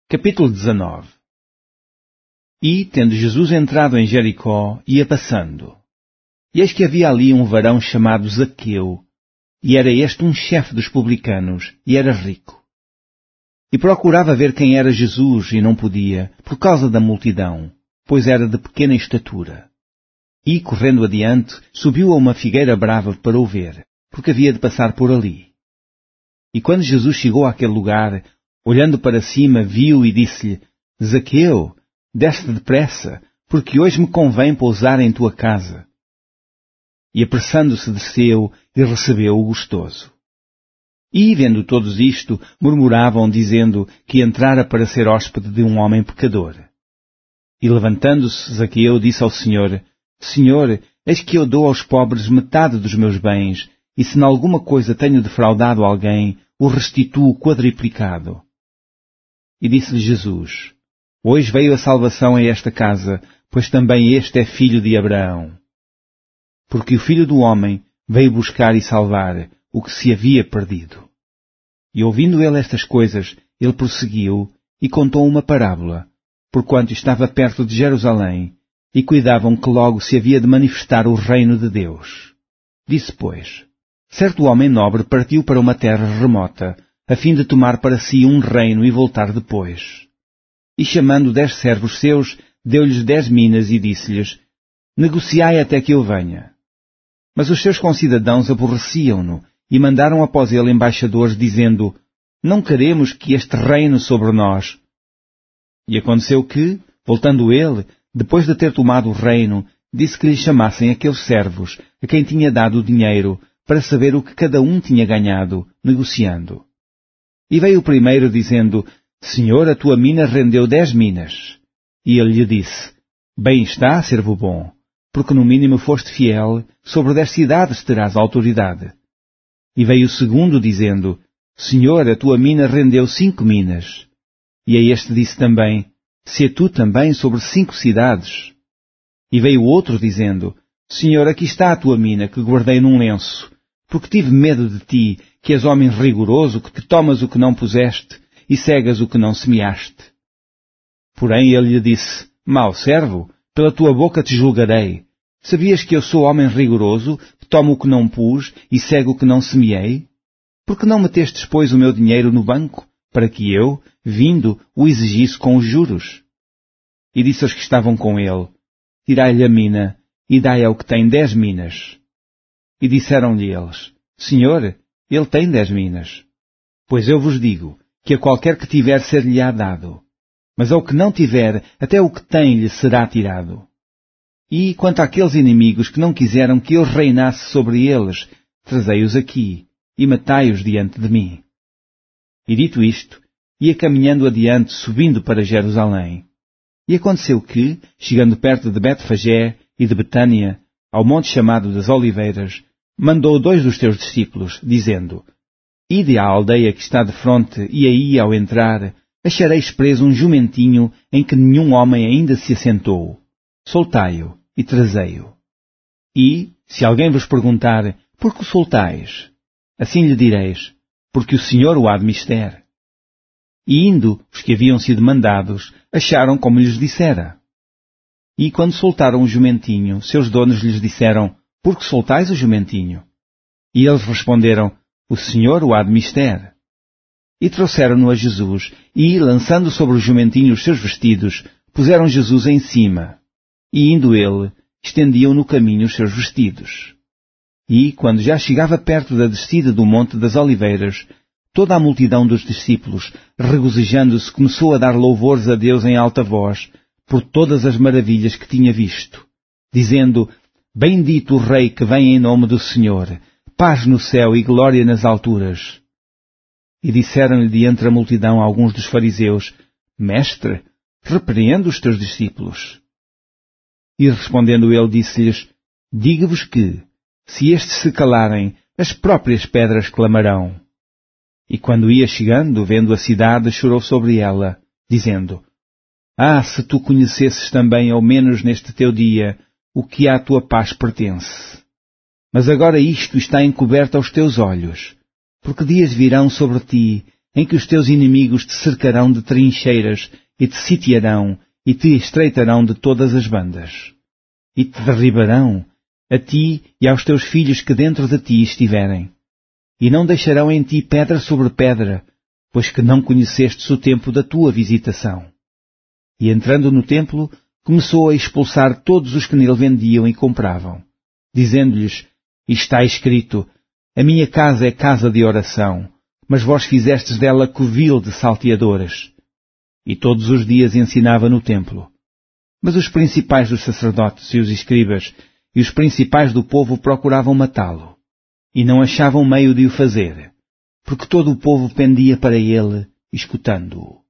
Capítulo 19. E, tendo Jesus entrado em Jericó, ia passando. E eis que havia ali um varão chamado Zaqueu, e era este um chefe dos publicanos, e era rico. E procurava ver quem era Jesus, e não podia, por causa da multidão, pois era de pequena estatura. E, correndo adiante, subiu a uma figueira brava para o ver, porque havia de passar por ali. E quando Jesus chegou àquele lugar, olhando para cima, viu e disse-lhe: Zaqueu, desce depressa, porque hoje me convém pousar em tua casa. E apressando-se desceu e recebeu-o gostoso. E, vendo todos isto, murmuravam, dizendo que entrara para ser hóspede de um homem pecador. E levantando-se, Zaqueu disse ao Senhor: Senhor, eis que eu dou aos pobres metade dos meus bens, e se em alguma coisa tenho defraudado alguém, o restituo quadriplicado. E disse-lhe Jesus: Hoje veio a salvação a esta casa, pois também este é filho de Abraão. Porque o Filho do Homem veio buscar e salvar o que se havia perdido. E ouvindo ele estas coisas, ele prosseguiu e contou uma parábola, porquanto estava perto de Jerusalém, e cuidavam que logo se havia de manifestar o reino de Deus. Disse, pois: Certo homem nobre partiu para uma terra remota, a fim de tomar para si um reino e voltar depois. E chamando 10 servos seus, deu-lhes 10 minas e disse-lhes: Negociai até que eu venha. Mas os seus concidadãos aborreciam-no e mandaram após ele embaixadores, dizendo: Não queremos que este reine sobre nós. E aconteceu que, voltando ele, depois de ter tomado o reino, disse que lhe chamassem aqueles servos, a quem tinha dado o dinheiro, para saber o que cada um tinha ganhado, negociando. E veio o primeiro, dizendo: Senhor, a tua mina rendeu 10 minas. E ele lhe disse: Bem está, servo bom, porque no mínimo foste fiel, sobre 10 cidades terás autoridade. E veio o segundo, dizendo: Senhor, a tua mina rendeu 5 minas. E a este disse também: Se tu também sobre 5 cidades. E veio outro, dizendo: Senhor, aqui está a tua mina, que guardei num lenço, porque tive medo de ti, que és homem rigoroso, que te tomas o que não puseste, e cegas o que não semeaste. Porém ele lhe disse: Mau servo, pela tua boca te julgarei. Sabias que eu sou homem rigoroso, que tomo o que não pus, e cego o que não semeei? Porque não metestes, pois, o meu dinheiro no banco, para que eu, vindo, o exigisse com os juros? E disse aos que estavam com ele: Tirai-lhe a mina, e dai ao que tem 10 minas. E disseram-lhe eles: Senhor, ele tem 10 minas. Pois eu vos digo, que a qualquer que tiver ser-lhe-á dado, mas ao que não tiver, até o que tem lhe será tirado. E quanto àqueles inimigos que não quiseram que eu reinasse sobre eles, trazei-os aqui, e matai-os diante de mim. E dito isto, ia caminhando adiante, subindo para Jerusalém. E aconteceu que, chegando perto de Betfagé e de Betânia, ao monte chamado das Oliveiras, mandou 2 dos teus discípulos, dizendo: Ide à aldeia que está defronte, e aí, ao entrar, achareis preso um jumentinho em que nenhum homem ainda se assentou. Soltai-o e trazei-o. E, se alguém vos perguntar: Por que o soltais? Assim lhe direis: Porque o Senhor o há de mister. E indo, os que haviam sido mandados, acharam como lhes dissera. E quando soltaram o jumentinho, seus donos lhes disseram: Por que soltais o jumentinho? E eles responderam: O Senhor o há de mister. E trouxeram-no a Jesus, e, lançando sobre o jumentinho os seus vestidos, puseram Jesus em cima. E indo ele, estendiam no caminho os seus vestidos. E, quando já chegava perto da descida do Monte das Oliveiras, toda a multidão dos discípulos, regozijando-se, começou a dar louvores a Deus em alta voz, por todas as maravilhas que tinha visto, dizendo: Bendito o Rei que vem em nome do Senhor, paz no céu e glória nas alturas. E disseram-lhe de entre a multidão alguns dos fariseus: Mestre, repreende os teus discípulos. E respondendo ele, disse-lhes: Digo-vos que, se estes se calarem, as próprias pedras clamarão. E quando ia chegando, vendo a cidade, chorou sobre ela, dizendo: Ah, se tu conhecesses também, ao menos neste teu dia, o que à tua paz pertence. Mas agora isto está encoberto aos teus olhos, porque dias virão sobre ti em que os teus inimigos te cercarão de trincheiras e te sitiarão e te estreitarão de todas as bandas. E te derribarão, a ti e aos teus filhos que dentro de ti estiverem. E não deixarão em ti pedra sobre pedra, pois que não conhecestes o tempo da tua visitação. E entrando no templo, começou a expulsar todos os que nele vendiam e compravam, dizendo-lhes, está escrito, a minha casa é casa de oração, mas vós fizestes dela covil de salteadoras. E todos os dias ensinava no templo. Mas os principais dos sacerdotes e os escribas e os principais do povo procuravam matá-lo, e não achavam meio de o fazer, porque todo o povo pendia para ele, escutando-o.